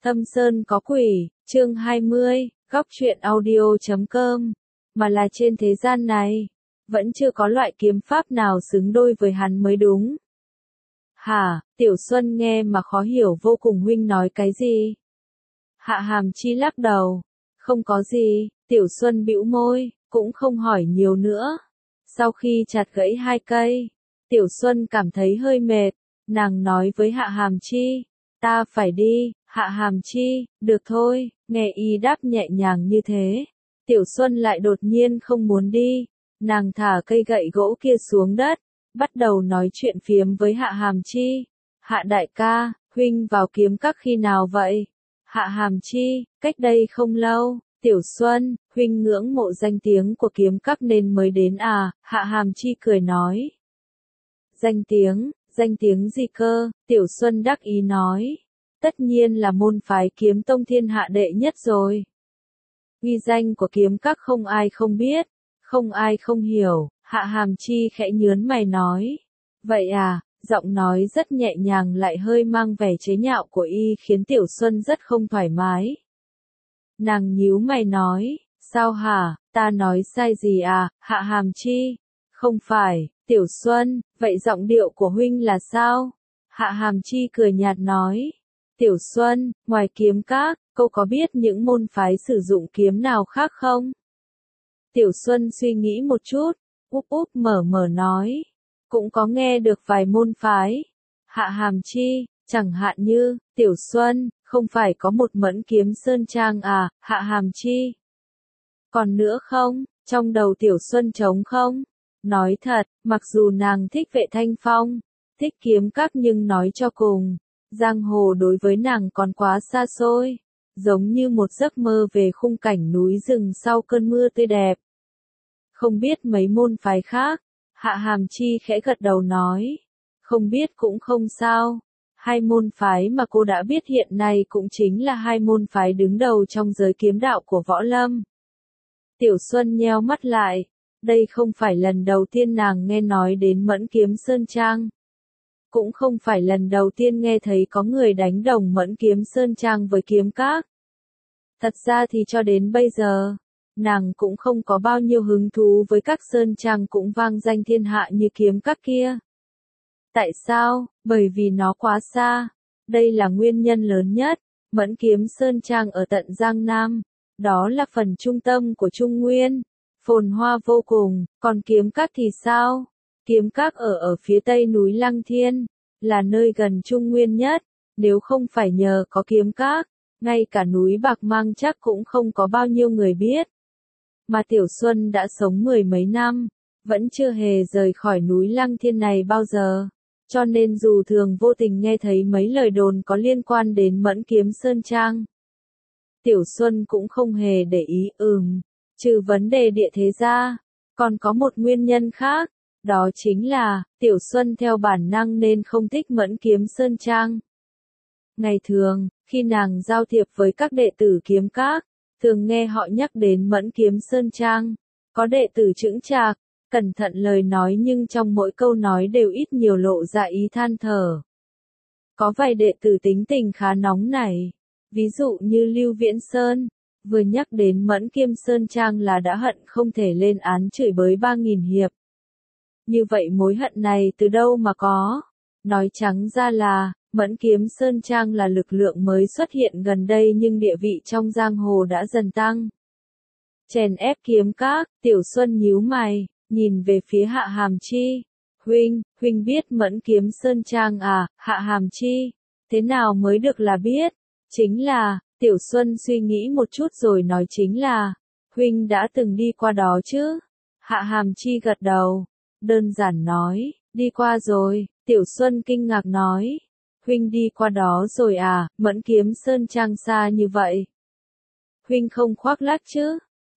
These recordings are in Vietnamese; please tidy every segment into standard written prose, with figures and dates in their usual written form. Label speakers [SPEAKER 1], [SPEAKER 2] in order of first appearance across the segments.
[SPEAKER 1] Thâm Sơn có quỷ, chương 20, góc truyện audio.com, mà là trên thế gian này, vẫn chưa có loại kiếm pháp nào xứng đôi với hắn mới đúng. Hả, Tiểu Xuân nghe mà khó hiểu vô cùng, huynh nói cái gì? Hạ Hàm Chi lắc đầu, không có gì. Tiểu Xuân bĩu môi, cũng không hỏi nhiều nữa. Sau khi chặt gãy 2 cây, Tiểu Xuân cảm thấy hơi mệt, nàng nói với Hạ Hàm Chi, ta phải đi. Hạ Hàm Chi, được thôi, nghe y đáp nhẹ nhàng như thế. Tiểu Xuân lại đột nhiên không muốn đi, nàng thả cây gậy gỗ kia xuống đất, bắt đầu nói chuyện phiếm với Hạ Hàm Chi. Hạ đại ca, huynh vào kiếm các khi nào vậy? Hạ Hàm Chi, cách đây không lâu. Tiểu Xuân, huynh ngưỡng mộ danh tiếng của kiếm các nên mới đến à? Hạ Hàm Chi cười nói. Danh tiếng gì cơ? Tiểu Xuân đắc ý nói. Tất nhiên là môn phái kiếm tông thiên hạ đệ nhất rồi. Uy danh của kiếm các không ai không biết, không ai không hiểu. Hạ Hàm Chi khẽ nhướng mày nói. Vậy à? Giọng nói rất nhẹ nhàng lại hơi mang vẻ chế nhạo của y khiến Tiểu Xuân rất không thoải mái. Nàng nhíu mày nói, sao hả, ta nói sai gì à? Hạ Hàm Chi, không phải. Tiểu Xuân, vậy giọng điệu của huynh là sao? Hạ Hàm Chi cười nhạt nói. Tiểu Xuân, ngoài kiếm các, cô có biết những môn phái sử dụng kiếm nào khác không? Tiểu Xuân suy nghĩ một chút, mở nói. Cũng có nghe được vài môn phái. Hạ Hàm Chi, chẳng hạn như, Tiểu Xuân, không phải có một Mẫn Kiếm Sơn Trang à? Hạ Hàm Chi. Còn nữa không? Trong đầu Tiểu Xuân trống không? Nói thật, mặc dù nàng thích Vệ Thanh Phong, thích kiếm các nhưng nói cho cùng, giang hồ đối với nàng còn quá xa xôi, giống như một giấc mơ về khung cảnh núi rừng sau cơn mưa tươi đẹp. Không biết mấy môn phái khác. Hạ Hàm Chi khẽ gật đầu nói. Không biết cũng không sao. 2 môn phái mà cô đã biết hiện nay cũng chính là 2 môn phái đứng đầu trong giới kiếm đạo của võ lâm. Tiểu Xuân nheo mắt lại. Đây không phải lần đầu tiên nàng nghe nói đến Mẫn Kiếm Sơn Trang. Cũng không phải lần đầu tiên nghe thấy có người đánh đồng Mẫn Kiếm Sơn Trang với kiếm các. Thật ra thì cho đến bây giờ, nàng cũng không có bao nhiêu hứng thú với các sơn trang cũng vang danh thiên hạ như kiếm các kia. Tại sao? Bởi vì nó quá xa. Đây là nguyên nhân lớn nhất. Mẫn Kiếm Sơn Trang ở tận Giang Nam. Đó là phần trung tâm của Trung Nguyên. Phồn hoa vô cùng. Còn kiếm các thì sao? Kiếm các ở phía tây núi Lăng Thiên. Là nơi gần Trung Nguyên nhất. Nếu không phải nhờ có kiếm các, ngay cả núi Bạc Mang chắc cũng không có bao nhiêu người biết. Mà Tiểu Xuân đã sống 10 mấy năm, vẫn chưa hề rời khỏi núi Lăng Thiên này bao giờ. Cho nên dù thường vô tình nghe thấy mấy lời đồn có liên quan đến Mẫn Kiếm Sơn Trang, Tiểu Xuân cũng không hề để ý. Trừ vấn đề địa thế ra, còn có một nguyên nhân khác, đó chính là, Tiểu Xuân theo bản năng nên không thích Mẫn Kiếm Sơn Trang. Ngày thường, khi nàng giao thiệp với các đệ tử kiếm các, thường nghe họ nhắc đến Mẫn Kiếm Sơn Trang. Có đệ tử chững chạc, cẩn thận lời nói nhưng trong mỗi câu nói đều ít nhiều lộ ra ý than thở. Có vài đệ tử tính tình khá nóng nảy, ví dụ như Lưu Viễn Sơn, vừa nhắc đến Mẫn Kiếm Sơn Trang là đã hận không thể lên án chửi bới 3.000 hiệp. Như vậy mối hận này từ đâu mà có? Nói trắng ra là, Mẫn Kiếm Sơn Trang là lực lượng mới xuất hiện gần đây nhưng địa vị trong giang hồ đã dần tăng. Chèn ép kiếm các, Tiểu Xuân nhíu mày, nhìn về phía Hạ Hàm Chi. Huynh biết Mẫn Kiếm Sơn Trang à? Hạ Hàm Chi, thế nào mới được là biết? Chính là, Tiểu Xuân suy nghĩ một chút rồi nói chính là, huynh đã từng đi qua đó chứ? Hạ Hàm Chi gật đầu, đơn giản nói, đi qua rồi. Tiểu Xuân kinh ngạc nói. Huynh đi qua đó rồi à? Mẫn Kiếm Sơn Trang xa như vậy. Huynh không khoác lác chứ?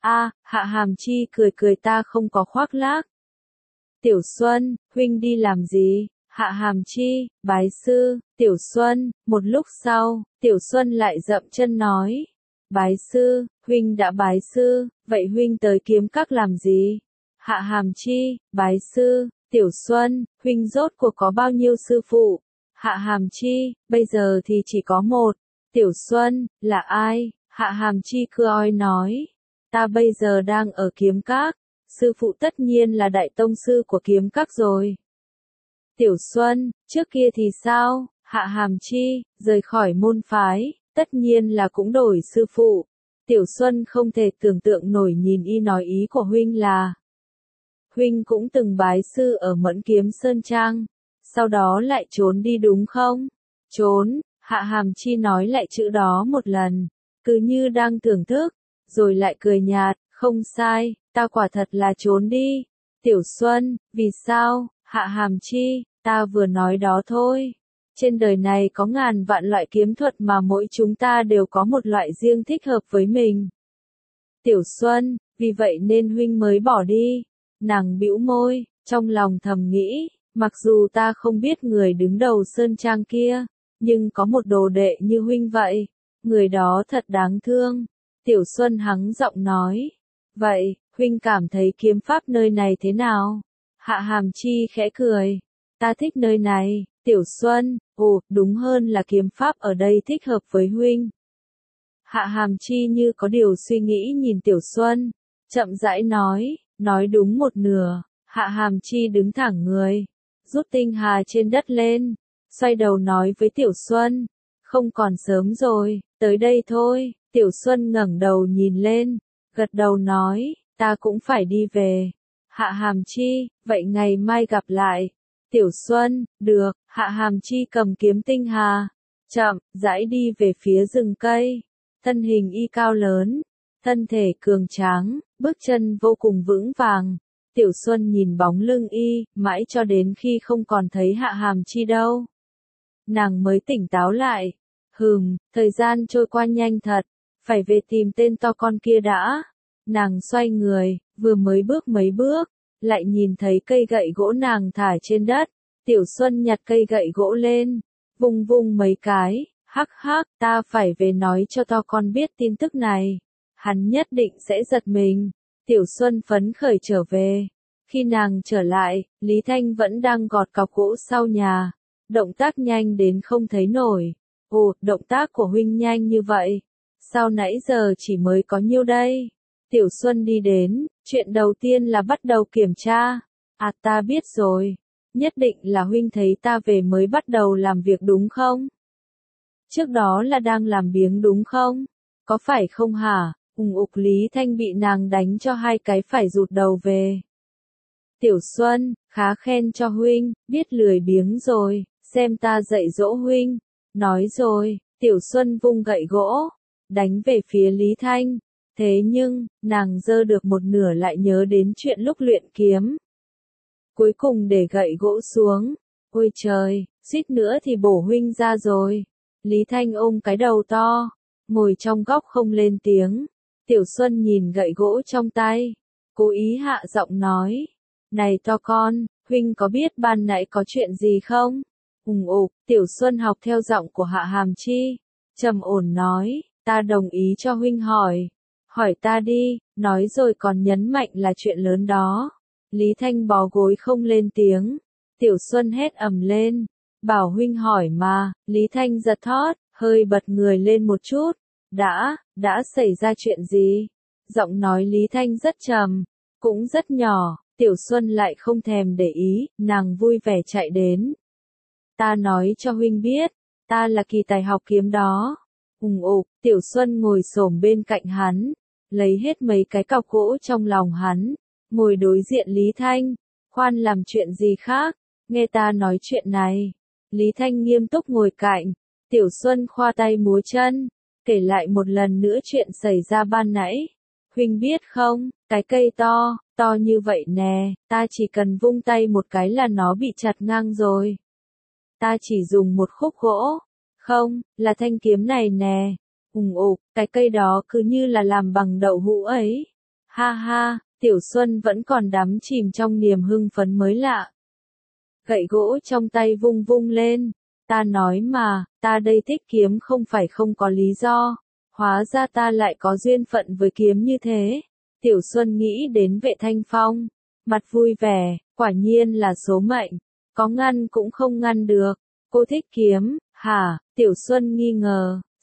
[SPEAKER 1] Hạ Hàm Chi cười ta không có khoác lác. Tiểu Xuân, huynh đi làm gì? Hạ Hàm Chi, bái sư. Tiểu Xuân, một lúc sau, Tiểu Xuân lại dậm chân nói. Bái sư, huynh đã bái sư, vậy huynh tới kiếm các làm gì? Hạ Hàm Chi, bái sư. Tiểu Xuân, huynh rốt cuộc có bao nhiêu sư phụ? Hạ Hàm Chi, bây giờ thì chỉ có một. Tiểu Xuân, là ai? Hạ Hàm Chi cưa oi nói. Ta bây giờ đang ở kiếm các, sư phụ tất nhiên là đại tông sư của kiếm các rồi. Tiểu Xuân, trước kia thì sao? Hạ Hàm Chi, rời khỏi môn phái, tất nhiên là cũng đổi sư phụ. Tiểu Xuân không thể tưởng tượng nổi nhìn y nói ý của huynh là. Huynh cũng từng bái sư ở Mẫn Kiếm Sơn Trang, sau đó lại trốn đi đúng không? Trốn, Hạ Hàm Chi nói lại chữ đó một lần, cứ như đang thưởng thức, rồi lại cười nhạt, không sai, ta quả thật là trốn đi. Tiểu Xuân, vì sao? Hạ Hàm Chi, ta vừa nói đó thôi. Trên đời này có ngàn vạn loại kiếm thuật mà mỗi chúng ta đều có một loại riêng thích hợp với mình. Tiểu Xuân, vì vậy nên huynh mới bỏ đi. Nàng bĩu môi, trong lòng thầm nghĩ, mặc dù ta không biết người đứng đầu sơn trang kia, nhưng có một đồ đệ như huynh vậy, người đó thật đáng thương. Tiểu Xuân hắng giọng nói, vậy, huynh cảm thấy kiếm pháp nơi này thế nào? Hạ Hàm Chi khẽ cười, ta thích nơi này. Tiểu Xuân, đúng hơn là kiếm pháp ở đây thích hợp với huynh. Hạ Hàm Chi như có điều suy nghĩ nhìn Tiểu Xuân, chậm rãi nói đúng một nửa. Hạ Hàm Chi đứng thẳng người, rút tinh hà trên đất lên, xoay đầu nói với Tiểu Xuân, không còn sớm rồi, tới đây thôi. Tiểu Xuân ngẩng đầu nhìn lên, gật đầu nói, ta cũng phải đi về. Hạ Hàm Chi, vậy ngày mai gặp lại. Tiểu Xuân, được. Hạ Hàm Chi cầm kiếm tinh hà, chậm rãi đi về phía rừng cây. Thân hình y cao lớn, thân thể cường tráng, bước chân vô cùng vững vàng. Tiểu Xuân nhìn bóng lưng y, mãi cho đến khi không còn thấy Hạ Hàm Chi đâu. Nàng mới tỉnh táo lại. Thời gian trôi qua nhanh thật, phải về tìm tên to con kia đã. Nàng xoay người, vừa mới bước mấy bước, lại nhìn thấy cây gậy gỗ nàng thả trên đất. Tiểu Xuân nhặt cây gậy gỗ lên, vung vung mấy cái, hắc hắc, ta phải về nói cho to con biết tin tức này. Hắn nhất định sẽ giật mình. Tiểu Xuân phấn khởi trở về. Khi nàng trở lại, Lý Thanh vẫn đang gọt cọc gỗ sau nhà. Động tác nhanh đến không thấy nổi. Động tác của huynh nhanh như vậy. Sao nãy giờ chỉ mới có nhiêu đây? Tiểu Xuân đi đến, chuyện đầu tiên là bắt đầu kiểm tra. Ta biết rồi. Nhất định là huynh thấy ta về mới bắt đầu làm việc đúng không? Trước đó là đang làm biếng đúng không? Có phải không hả? Lý Thanh bị nàng đánh cho hai cái phải rụt đầu về. Tiểu Xuân, khá khen cho huynh, biết lười biếng rồi, xem ta dạy dỗ huynh. Nói rồi, Tiểu Xuân vung gậy gỗ, đánh về phía Lý Thanh. Thế nhưng, nàng giơ được một nửa lại nhớ đến chuyện lúc luyện kiếm. Cuối cùng để gậy gỗ xuống. Ôi trời, suýt nữa thì bổ huynh ra rồi. Lý Thanh ôm cái đầu to, ngồi trong góc không lên tiếng. Tiểu Xuân nhìn gậy gỗ trong tay, cố ý hạ giọng nói. Này to con, huynh có biết ban nãy có chuyện gì không? Tiểu Xuân học theo giọng của Hạ Hàm Chi, trầm ổn nói, ta đồng ý cho huynh hỏi. Hỏi ta đi, nói rồi còn nhấn mạnh là chuyện lớn đó. Lý Thanh bó gối không lên tiếng. Tiểu Xuân hét ầm lên. Bảo huynh hỏi mà. Lý Thanh giật thót, hơi bật người lên một chút. Đã xảy ra chuyện gì? Giọng nói Lý Thanh rất trầm, cũng rất nhỏ. Tiểu Xuân lại không thèm để ý, nàng vui vẻ chạy đến. Ta nói cho huynh biết, ta là kỳ tài học kiếm đó. Tiểu Xuân ngồi xổm bên cạnh hắn, lấy hết mấy cái cọc gỗ trong lòng hắn, ngồi đối diện Lý Thanh. Khoan làm chuyện gì khác, nghe ta nói chuyện này. Lý Thanh nghiêm túc ngồi cạnh. Tiểu Xuân khoa tay múa chân, kể lại một lần nữa chuyện xảy ra ban nãy. Huynh biết không, cái cây to như vậy nè, ta chỉ cần vung tay một cái là nó bị chặt ngang rồi. Ta chỉ dùng một khúc gỗ, không, là thanh kiếm này nè. Cái cây đó cứ như là làm bằng đậu hũ ấy. Ha ha, Tiểu Xuân vẫn còn đắm chìm trong niềm hưng phấn mới lạ. Gậy gỗ trong tay vung vung lên. Ta nói mà, ta đây thích kiếm không phải không có lý do. Hóa ra ta lại có duyên phận với kiếm như thế. Tiểu Xuân nghĩ đến Vệ Thanh Phong, mặt vui vẻ, quả nhiên là số mệnh, có ngăn cũng không ngăn được. Cô thích kiếm, hả? Tiểu Xuân nghi ngờ,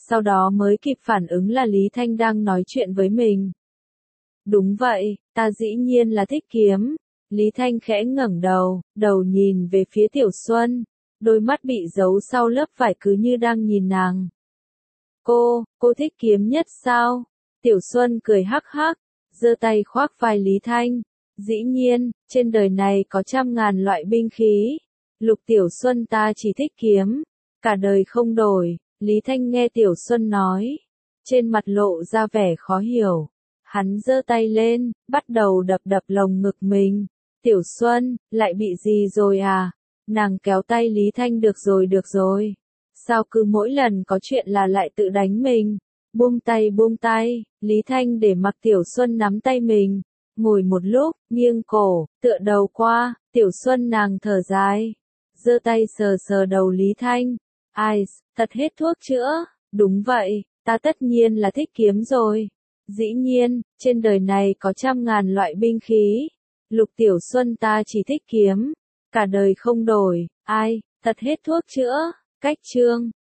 [SPEAKER 1] sau đó mới kịp phản ứng là Lý Thanh đang nói chuyện với mình. Đúng vậy, ta dĩ nhiên là thích kiếm. Lý Thanh khẽ ngẩng đầu, đầu nhìn về phía Tiểu Xuân, đôi mắt bị giấu sau lớp vải cứ như đang nhìn nàng. Cô thích kiếm nhất sao? Tiểu Xuân cười hắc hắc, giơ tay khoác vai Lý Thanh. Dĩ nhiên, trên đời này có trăm ngàn loại binh khí. Lục Tiểu Xuân ta chỉ thích kiếm, cả đời không đổi. Lý Thanh nghe Tiểu Xuân nói, trên mặt lộ ra vẻ khó hiểu. Hắn giơ tay lên, bắt đầu đập đập lồng ngực mình. Tiểu Xuân, lại bị gì rồi à? Nàng kéo tay Lý Thanh được rồi. Sao cứ mỗi lần có chuyện là lại tự đánh mình? Buông tay, Lý Thanh để mặc Tiểu Xuân nắm tay mình. Ngồi một lúc, nghiêng cổ, tựa đầu qua, Tiểu Xuân nàng thở dài. Giơ tay sờ sờ đầu Lý Thanh. Ai, thật hết thuốc chữa? Đúng vậy, ta tất nhiên là thích kiếm rồi. Dĩ nhiên, trên đời này có trăm ngàn loại binh khí. Lục Tiểu Xuân ta chỉ thích kiếm, cả đời không đổi. Ai, thật hết thuốc chữa. Cách chương